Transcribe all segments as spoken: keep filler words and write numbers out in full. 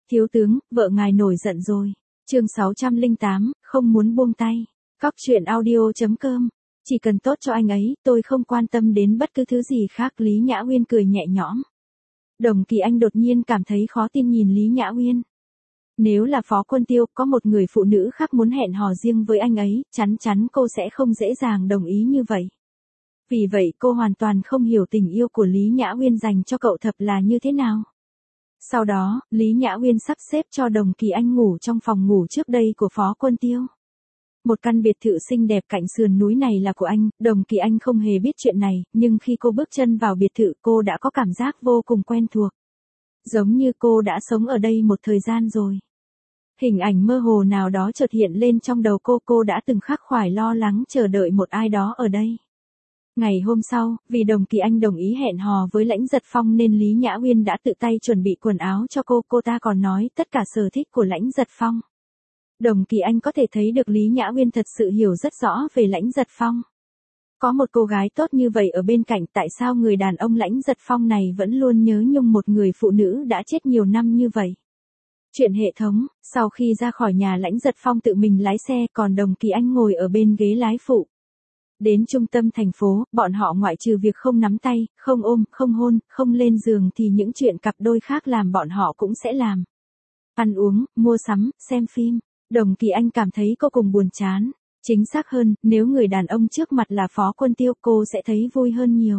Thiếu tướng, vợ ngài nổi giận rồi. Chương sáu trăm lẻ tám, không muốn buông tay. Cóc truyện audio chấm com. Chỉ cần tốt cho anh ấy, tôi không quan tâm đến bất cứ thứ gì khác. Lý Nhã Uyên cười nhẹ nhõm. Đồng Kỳ Anh đột nhiên cảm thấy khó tin nhìn Lý Nhã Uyên. Nếu là Phó Quân Tiêu, có một người phụ nữ khác muốn hẹn hò riêng với anh ấy, chắn chắn cô sẽ không dễ dàng đồng ý như vậy. Vì vậy cô hoàn toàn không hiểu tình yêu của Lý Nhã Uyên dành cho cậu thập là như thế nào. Sau đó, Lý Nhã Uyên sắp xếp cho Đồng Kỳ Anh ngủ trong phòng ngủ trước đây của Phó Quân Tiêu. Một căn biệt thự xinh đẹp cạnh sườn núi này là của anh, Đồng Kỳ Anh không hề biết chuyện này, nhưng khi cô bước chân vào biệt thự cô đã có cảm giác vô cùng quen thuộc. Giống như cô đã sống ở đây một thời gian rồi. Hình ảnh mơ hồ nào đó chợt hiện lên trong đầu cô, cô đã từng khắc khoải lo lắng chờ đợi một ai đó ở đây. Ngày hôm sau, vì Đồng Kỳ Anh đồng ý hẹn hò với Lãnh Giật Phong nên Lý Nhã Uyên đã tự tay chuẩn bị quần áo cho cô, cô ta còn nói tất cả sở thích của Lãnh Giật Phong. Đồng Kỳ Anh có thể thấy được Lý Nhã Uyên thật sự hiểu rất rõ về Lãnh Giật Phong. Có một cô gái tốt như vậy ở bên cạnh, tại sao người đàn ông Lãnh Giật Phong này vẫn luôn nhớ nhung một người phụ nữ đã chết nhiều năm như vậy? Chuyện hệ thống, sau khi ra khỏi nhà Lãnh Giật Phong tự mình lái xe, còn Đồng Kỳ Anh ngồi ở bên ghế lái phụ. Đến trung tâm thành phố, bọn họ ngoại trừ việc không nắm tay, không ôm, không hôn, không lên giường thì những chuyện cặp đôi khác làm bọn họ cũng sẽ làm. Ăn uống, mua sắm, xem phim. Đồng Kỳ Anh cảm thấy cô cùng buồn chán. Chính xác hơn, nếu người đàn ông trước mặt là Phó Quân Tiêu cô sẽ thấy vui hơn nhiều.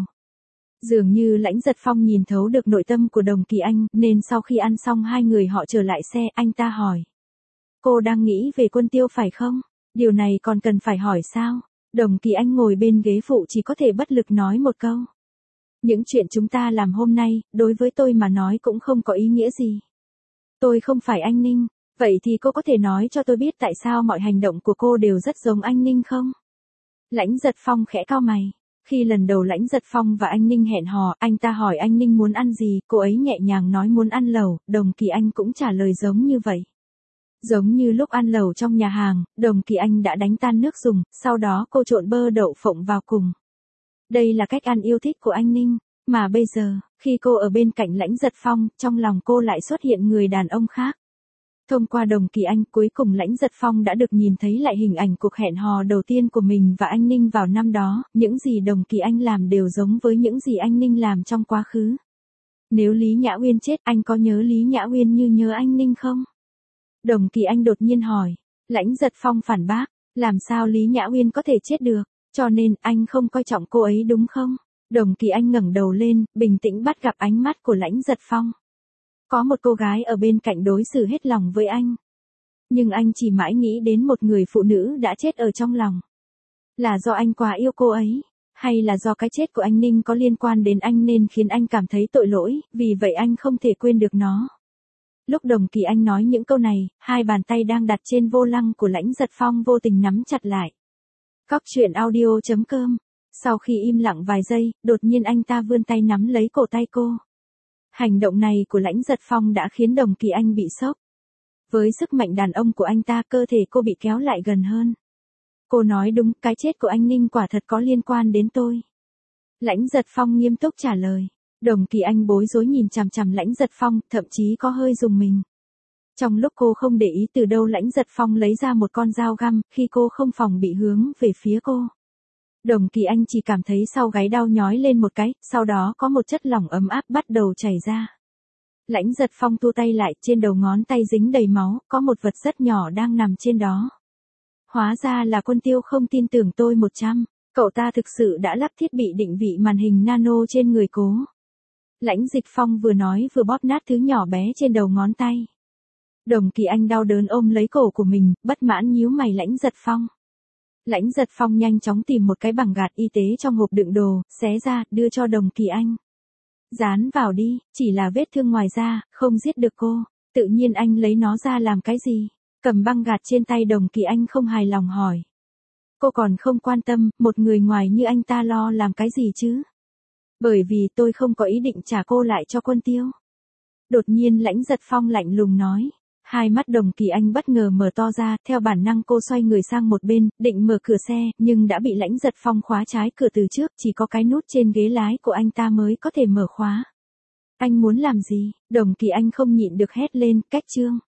Dường như Lãnh Giật Phong nhìn thấu được nội tâm của Đồng Kỳ Anh, nên sau khi ăn xong hai người họ trở lại xe, anh ta hỏi. Cô đang nghĩ về Quân Tiêu phải không? Điều này còn cần phải hỏi sao? Đồng Kỳ Anh ngồi bên ghế phụ chỉ có thể bất lực nói một câu. Những chuyện chúng ta làm hôm nay, đối với tôi mà nói cũng không có ý nghĩa gì. Tôi không phải anh Ninh, vậy thì cô có thể nói cho tôi biết tại sao mọi hành động của cô đều rất giống anh Ninh không? Lãnh Giật Phong khẽ cau mày. Khi lần đầu Lãnh Giật Phong và anh Ninh hẹn hò, anh ta hỏi anh Ninh muốn ăn gì, cô ấy nhẹ nhàng nói muốn ăn lẩu, Đồng Kỳ Anh cũng trả lời giống như vậy. Giống như lúc ăn lẩu trong nhà hàng, Đồng Kỳ Anh đã đánh tan nước dùng, sau đó cô trộn bơ đậu phộng vào cùng. Đây là cách ăn yêu thích của anh Ninh, mà bây giờ, khi cô ở bên cạnh Lãnh Giật Phong, trong lòng cô lại xuất hiện người đàn ông khác. Thông qua Đồng Kỳ Anh, cuối cùng Lãnh Giật Phong đã được nhìn thấy lại hình ảnh cuộc hẹn hò đầu tiên của mình và anh Ninh vào năm đó, những gì Đồng Kỳ Anh làm đều giống với những gì anh Ninh làm trong quá khứ. Nếu Lý Nhã Uyên chết, anh có nhớ Lý Nhã Uyên như nhớ anh Ninh không? Đồng Kỳ Anh đột nhiên hỏi. Lãnh Giật Phong phản bác, làm sao Lý Nhã Uyên có thể chết được, cho nên anh không coi trọng cô ấy đúng không? Đồng Kỳ Anh ngẩng đầu lên, bình tĩnh bắt gặp ánh mắt của Lãnh Giật Phong. Có một cô gái ở bên cạnh đối xử hết lòng với anh. Nhưng anh chỉ mãi nghĩ đến một người phụ nữ đã chết ở trong lòng. Là do anh quá yêu cô ấy, hay là do cái chết của anh Ninh có liên quan đến anh nên khiến anh cảm thấy tội lỗi, vì vậy anh không thể quên được nó. Lúc Đồng Kỳ Anh nói những câu này, hai bàn tay đang đặt trên vô lăng của Lãnh Giật Phong vô tình nắm chặt lại. Cóc truyện audio chấm com. Sau khi im lặng vài giây, đột nhiên anh ta vươn tay nắm lấy cổ tay cô. Hành động này của Lãnh Giật Phong đã khiến Đồng Kỳ Anh bị sốc. Với sức mạnh đàn ông của anh ta, cơ thể cô bị kéo lại gần hơn. Cô nói đúng, cái chết của anh Ninh quả thật có liên quan đến tôi. Lãnh Giật Phong nghiêm túc trả lời. Đồng Kỳ Anh bối rối nhìn chằm chằm Lãnh Giật Phong, thậm chí có hơi rùng mình. Trong lúc cô không để ý từ đâu Lãnh Giật Phong lấy ra một con dao găm, khi cô không phòng bị hướng về phía cô. Đồng Kỳ Anh chỉ cảm thấy sau gáy đau nhói lên một cái, sau đó có một chất lỏng ấm áp bắt đầu chảy ra. Lãnh Giật Phong thu tay lại, trên đầu ngón tay dính đầy máu, có một vật rất nhỏ đang nằm trên đó. Hóa ra là Quân Tiêu không tin tưởng tôi một trăm, cậu ta thực sự đã lắp thiết bị định vị màn hình nano trên người cô. Lãnh Dịch Phong vừa nói vừa bóp nát thứ nhỏ bé trên đầu ngón tay. Đồng Kỳ Anh đau đớn ôm lấy cổ của mình, bất mãn nhíu mày Lãnh Giật Phong. Lãnh Giật Phong nhanh chóng tìm một cái bằng gạt y tế trong hộp đựng đồ, xé ra, đưa cho Đồng Kỳ Anh. Dán vào đi, chỉ là vết thương ngoài da, không giết được cô. Tự nhiên anh lấy nó ra làm cái gì? Cầm băng gạt trên tay Đồng Kỳ Anh không hài lòng hỏi. Cô còn không quan tâm, một người ngoài như anh ta lo làm cái gì chứ? Bởi vì tôi không có ý định trả cô lại cho Quân Tiêu. Đột nhiên Lãnh Giật Phong lạnh lùng nói. Hai mắt Đồng Kỳ Anh bất ngờ mở to ra, theo bản năng cô xoay người sang một bên, định mở cửa xe, nhưng đã bị Lãnh Giật Phong khóa trái cửa từ trước, chỉ có cái nút trên ghế lái của anh ta mới có thể mở khóa. Anh muốn làm gì? Đồng Kỳ Anh không nhịn được hét lên, cách Trương.